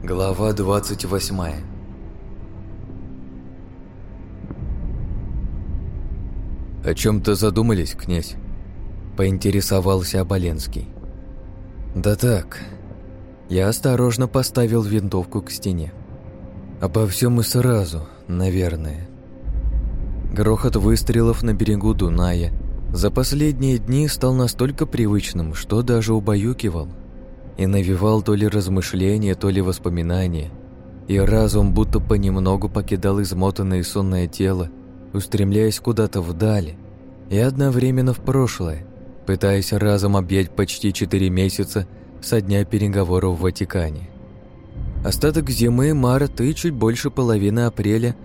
Глава 28. «О чем-то задумались, князь?» — поинтересовался Оболенский. «Да так». Я осторожно поставил винтовку к стене. Обо всем и сразу, наверное. Грохот выстрелов на берегу Дуная за последние дни стал настолько привычным, что даже убаюкивал. И навевал то ли размышления, то ли воспоминания, и разум будто понемногу покидал измотанное сонное тело, устремляясь куда-то вдали и одновременно в прошлое, пытаясь разом объять почти 4 месяца со дня переговоров в Ватикане. Остаток зимы, март и чуть больше половины апреля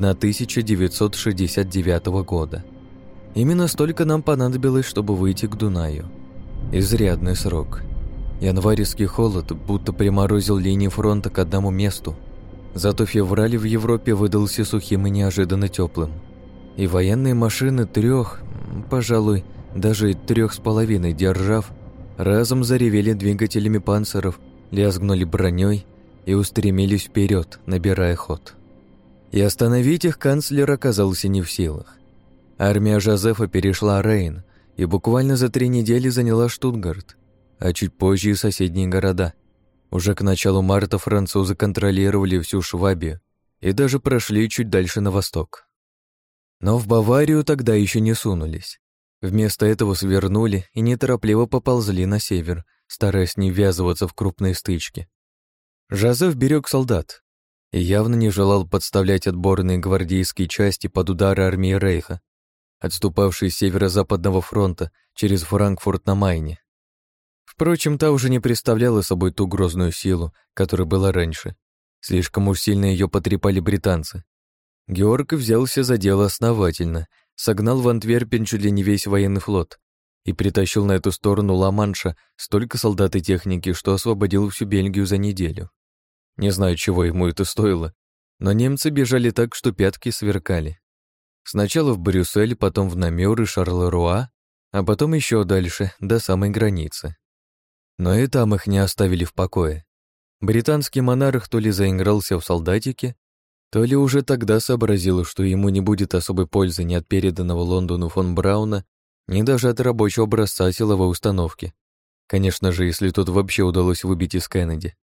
1969 года. Именно столько нам понадобилось, чтобы выйти к Дунаю. Изрядный срок. Январьский холод будто приморозил линии фронта к одному месту. Зато февраль в Европе выдался сухим и неожиданно теплым. И военные машины пожалуй, даже 3,5 держав, разом заревели двигателями панциров, лязгнули броней и устремились вперед, набирая ход. И остановить их канцлер оказался не в силах. Армия Жозефа перешла Рейн и буквально за 3 недели заняла Штутгарт, а чуть позже и соседние города. Уже к началу марта французы контролировали всю Швабию и даже прошли чуть дальше на восток. Но в Баварию тогда еще не сунулись. Вместо этого свернули и неторопливо поползли на север, стараясь не ввязываться в крупные стычки. Жозеф берег солдат и явно не желал подставлять отборные гвардейские части под удары армии Рейха, отступавшей с северо-западного фронта через Франкфурт на Майне. Впрочем, та уже не представляла собой ту грозную силу, которая была раньше. Слишком уж сильно ее потрепали британцы. Георг взялся за дело основательно, согнал в Антверпен чуть ли не весь военный флот и притащил на эту сторону Ла-Манша столько солдат и техники, что освободил всю Бельгию за неделю. Не знаю, чего ему это стоило, но немцы бежали так, что пятки сверкали. Сначала в Брюссель, потом в Намёр и Шарлеруа, а потом еще дальше, до самой границы. Но и там их не оставили в покое. Британский монарх то ли заигрался в солдатике, то ли уже тогда сообразил, что ему не будет особой пользы ни от переданного Лондону фон Брауна, ни даже от рабочего образца силовой установки. Конечно же, если тут вообще удалось выбить из Кеннеди.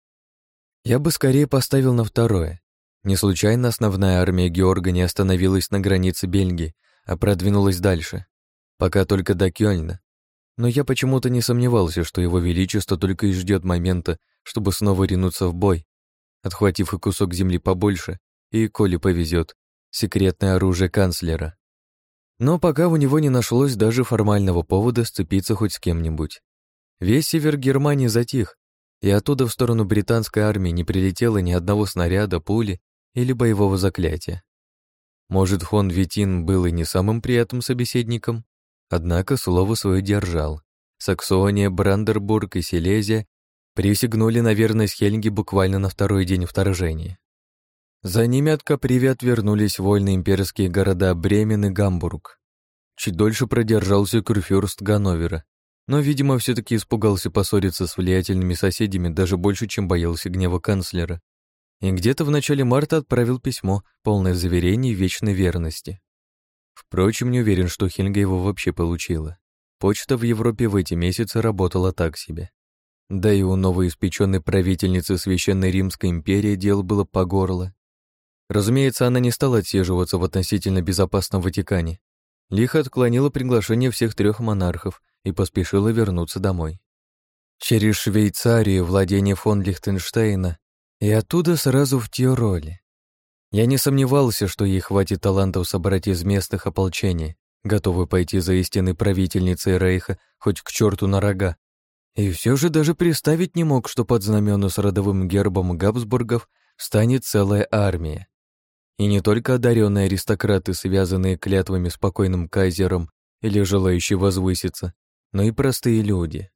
Я бы скорее поставил на второе. Не случайно основная армия Георга не остановилась на границе Бельгии, а продвинулась дальше, пока только до Кёльна. Но я почему-то не сомневался, что его величество только и ждет момента, чтобы снова ринуться в бой, отхватив и кусок земли побольше, и, коли повезет, секретное оружие канцлера. Но пока у него не нашлось даже формального повода сцепиться хоть с кем-нибудь. Весь север Германии затих, и оттуда в сторону британской армии не прилетело ни одного снаряда, пули или боевого заклятия. Может, фон Витин был и не самым приятным собеседником, однако слово свое держал. Саксония, Брандербург и Силезия присягнули на верность Хельге буквально на второй день вторжения. За ними от Каприви отвернулись вольные имперские города Бремен и Гамбург. Чуть дольше продержался курфюрст Ганновера, но, видимо, все-таки испугался поссориться с влиятельными соседями даже больше, чем боялся гнева канцлера, и где-то в начале марта отправил письмо, полное заверений вечной верности. Впрочем, не уверен, что Хельга его вообще получила. Почта в Европе в эти месяцы работала так себе. Да и у новоиспеченной правительницы Священной Римской империи дело было по горло. Разумеется, она не стала отсиживаться в относительно безопасном Ватикане. Лихо отклонила приглашение всех 3 монархов и поспешила вернуться домой. Через Швейцарию, владение фон Лихтенштейна, и оттуда сразу в Тироль. Я не сомневался, что ей хватит талантов собрать из местных ополчение, готовы пойти за истинной правительницей Рейха хоть к черту на рога. И все же даже представить не мог, что под знамёна с родовым гербом Габсбургов станет целая армия. И не только одаренные аристократы, связанные клятвами с покойным кайзером или желающие возвыситься, но и простые люди.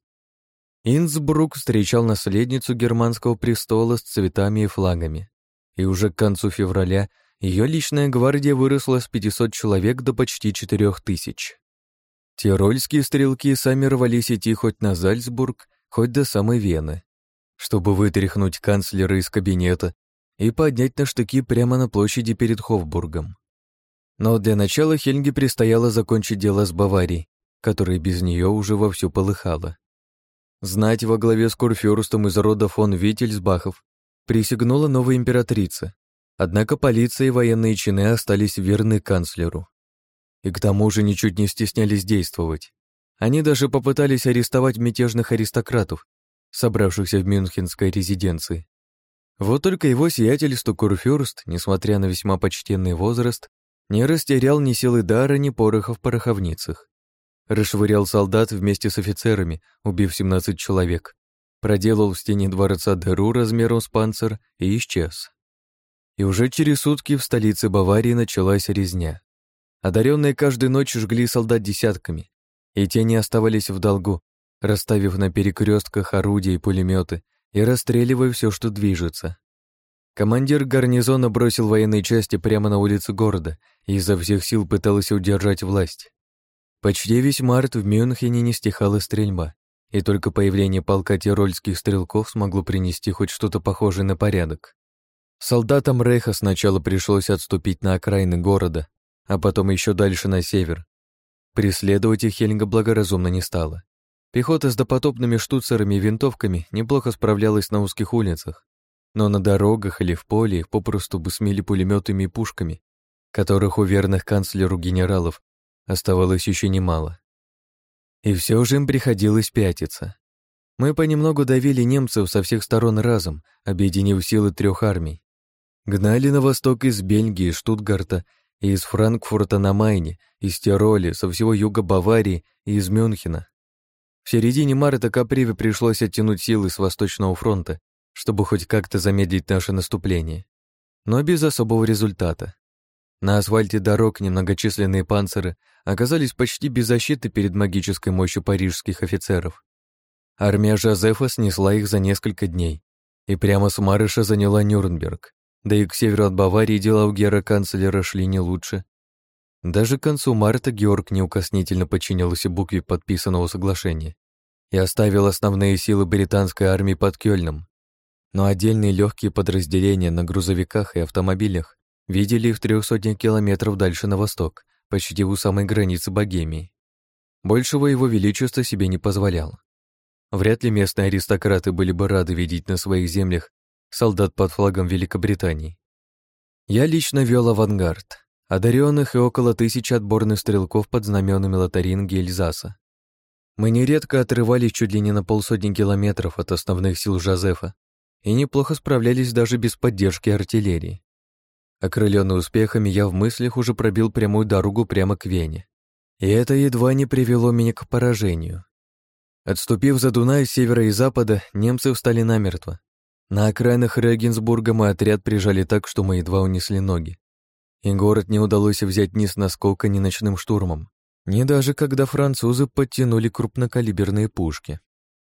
Инсбрук встречал наследницу германского престола с цветами и флагами. И уже к концу февраля ее личная гвардия выросла с 500 человек до почти 4000. Тирольские стрелки сами рвались идти хоть на Зальцбург, хоть до самой Вены. чтобы вытряхнуть канцлера из кабинета и поднять на штыки прямо на площади перед Хофбургом. Но для начала Хельге предстояло закончить дело с Баварией, которая без нее уже вовсю полыхала. Знать во главе с курфюрстом из рода фон Виттельсбахов присягнула новая императрица, однако полиция и военные чины остались верны канцлеру. И к тому же ничуть не стеснялись действовать. Они даже попытались арестовать мятежных аристократов, собравшихся в мюнхенской резиденции. Вот только его сиятельство курфюрст, несмотря на весьма почтенный возраст, не растерял ни силы дара, ни пороха в пороховницах. Расшвырял солдат вместе с офицерами, убив 17 человек, проделал в стене дворца дыру размером с панцир и исчез. И уже через сутки в столице Баварии началась резня. Одаренные каждую ночь жгли солдат десятками, и те не оставались в долгу, расставив на перекрестках орудия и пулеметы и расстреливая все, что движется. Командир гарнизона бросил военные части прямо на улицы города и изо всех сил пытался удержать власть. Почти весь март в Мюнхене не стихала стрельба, и только появление полка тирольских стрелков смогло принести хоть что-то похожее на порядок. Солдатам Рейха сначала пришлось отступить на окраины города, а потом еще дальше на север. Преследовать их Хельга благоразумно не стала. Пехота с допотопными штуцерами и винтовками неплохо справлялась на узких улицах, но на дорогах или в поле их попросту бы смели пулеметами и пушками, которых у верных канцлеру генералов оставалось еще немало. И все же им приходилось пятиться. Мы понемногу давили немцев со всех сторон разом, объединив силы 3 армий. Гнали на восток из Бельгии, Штутгарта, и из Франкфурта на Майне, из Тироля, со всего юга Баварии и из Мюнхена. В середине марта Каприве пришлось оттянуть силы с Восточного фронта, чтобы хоть как-то замедлить наше наступление. Но без особого результата. На асфальте дорог немногочисленные панциры оказались почти без защиты перед магической мощью парижских офицеров. Армия Жозефа снесла их за несколько дней, и прямо с Марыша заняла Нюрнберг, да и к северу от Баварии дела у гера-канцлера шли не лучше. Даже к концу марта Георг неукоснительно подчинился букве подписанного соглашения и оставил основные силы британской армии под Кёльном, но отдельные легкие подразделения на грузовиках и автомобилях видели их в 300 километров дальше на восток, почти у самой границы Богемии. Большего его величество себе не позволял. Вряд ли местные аристократы были бы рады видеть на своих землях солдат под флагом Великобритании. Я лично вел авангард, одаренных и около 1000 отборных стрелков под знаменами Лотарингии и Эльзаса. Мы нередко отрывались чуть ли не на 150 километров от основных сил Жозефа и неплохо справлялись даже без поддержки артиллерии. Окрыленный успехами, я в мыслях уже пробил прямую дорогу прямо к Вене. И это едва не привело меня к поражению. Отступив за Дунай с севера и запада, немцы встали намертво. На окраинах Регенсбурга мой отряд прижали так, что мы едва унесли ноги. И город не удалось взять ни с наскока, ни ночным штурмом, ни даже когда французы подтянули крупнокалиберные пушки.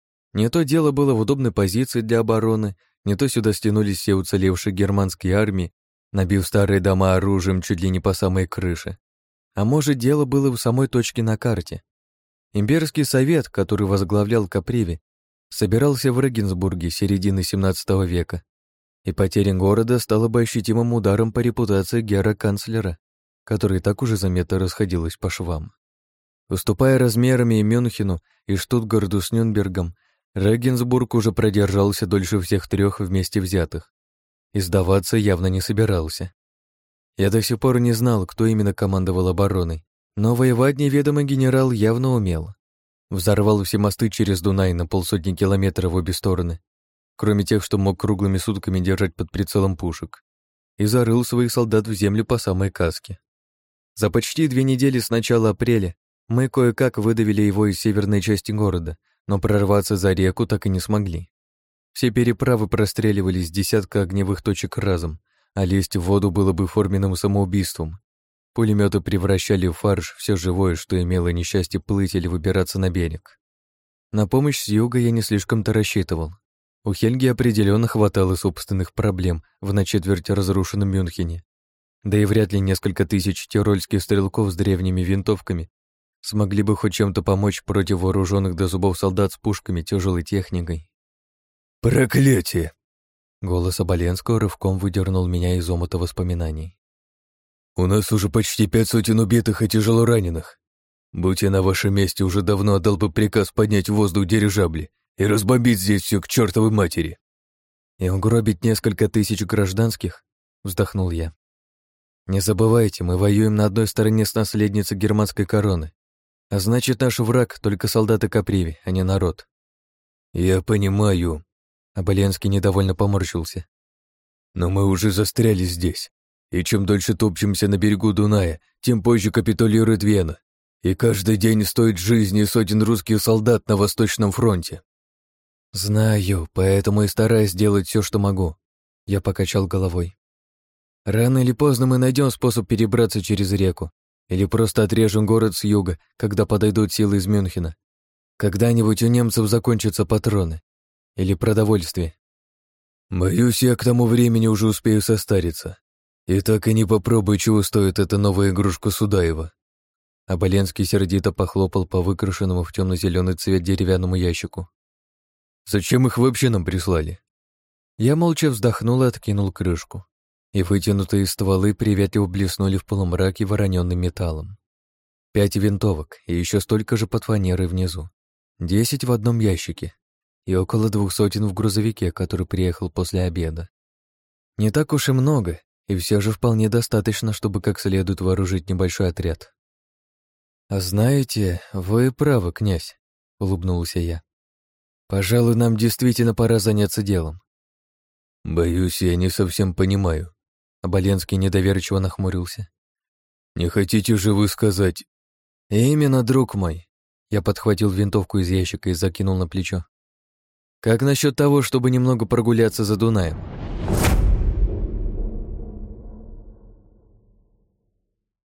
Не то дело было в удобной позиции для обороны, не то сюда стянулись все уцелевшие германские армии, набив старые дома оружием чуть ли не по самой крыше. А может, дело было в самой точке на карте. Имперский совет, который возглавлял Каприви, собирался в Регенсбурге середины XVII века, и потеря города стала бы ощутимым ударом по репутации гера-канцлера, который так уже заметно расходилась по швам. Уступая размерами и Мюнхену, и Штутгарду с Нюрнбергом, Регенсбург уже продержался дольше всех 3 вместе взятых, и сдаваться явно не собирался. Я до сих пор не знал, кто именно командовал обороной, но воевать неведомый генерал явно умел. Взорвал все мосты через Дунай на 150 километров в обе стороны, кроме тех, что мог круглыми сутками держать под прицелом пушек, и зарыл своих солдат в землю по самой каске. За почти 2 недели с начала апреля мы кое-как выдавили его из северной части города, но прорваться за реку так и не смогли. Все переправы простреливались с десятка огневых точек разом, а лезть в воду было бы форменным самоубийством. Пулеметы превращали в фарш все живое, что имело несчастье плыть или выбираться на берег. На помощь с юга я не слишком-то рассчитывал. У Хельги определенно хватало собственных проблем в на четверть разрушенном Мюнхене. Да и вряд ли несколько тысяч тирольских стрелков с древними винтовками смогли бы хоть чем-то помочь против вооруженных до зубов солдат с пушками, тяжелой техникой. Проклятие! Голос Оболенского рывком выдернул меня из омута воспоминаний. У нас уже почти 500 убитых и тяжело раненых. Будь я на вашем месте, уже давно отдал бы приказ поднять в воздух дирижабли и разбомбить здесь все к чертовой матери. И угробить несколько тысяч гражданских? Вздохнул я. Не забывайте, мы воюем на одной стороне с наследницей германской короны. А значит, наш враг — только солдаты Каприви, а не народ. Я понимаю. Оболенский недовольно поморщился. Но мы уже застряли здесь. И чем дольше топчемся на берегу Дуная, тем позже капитулирует Вена. И каждый день стоит жизни сотен русских солдат на Восточном фронте. Знаю, поэтому и стараюсь делать все, что могу. Я покачал головой. Рано или поздно мы найдем способ перебраться через реку. Или просто отрежем город с юга, когда подойдут силы из Мюнхена. Когда-нибудь у немцев закончатся патроны. Или продовольствие. Боюсь, я к тому времени уже успею состариться. И так и не попробую, чего стоит эта новая игрушка Судаева. Оболенский сердито похлопал по выкрашенному в темно-зеленый цвет деревянному ящику. Зачем их вообще нам прислали? Я молча вздохнул и откинул крышку. И вытянутые стволы приветливо блеснули в полумраке вороненным металлом. 5 винтовок и еще столько же под фанерой внизу. 10 в одном ящике и около 200 в грузовике, который приехал после обеда. Не так уж и много, и все же вполне достаточно, чтобы как следует вооружить небольшой отряд. «А знаете, вы правы, князь», — улыбнулся я. «Пожалуй, нам действительно пора заняться делом». «Боюсь, я не совсем понимаю». Оболенский недоверчиво нахмурился. «Не хотите же вы сказать...» «Именно, друг мой». Я подхватил винтовку из ящика и закинул на плечо. «Как насчет того, чтобы немного прогуляться за Дунаем?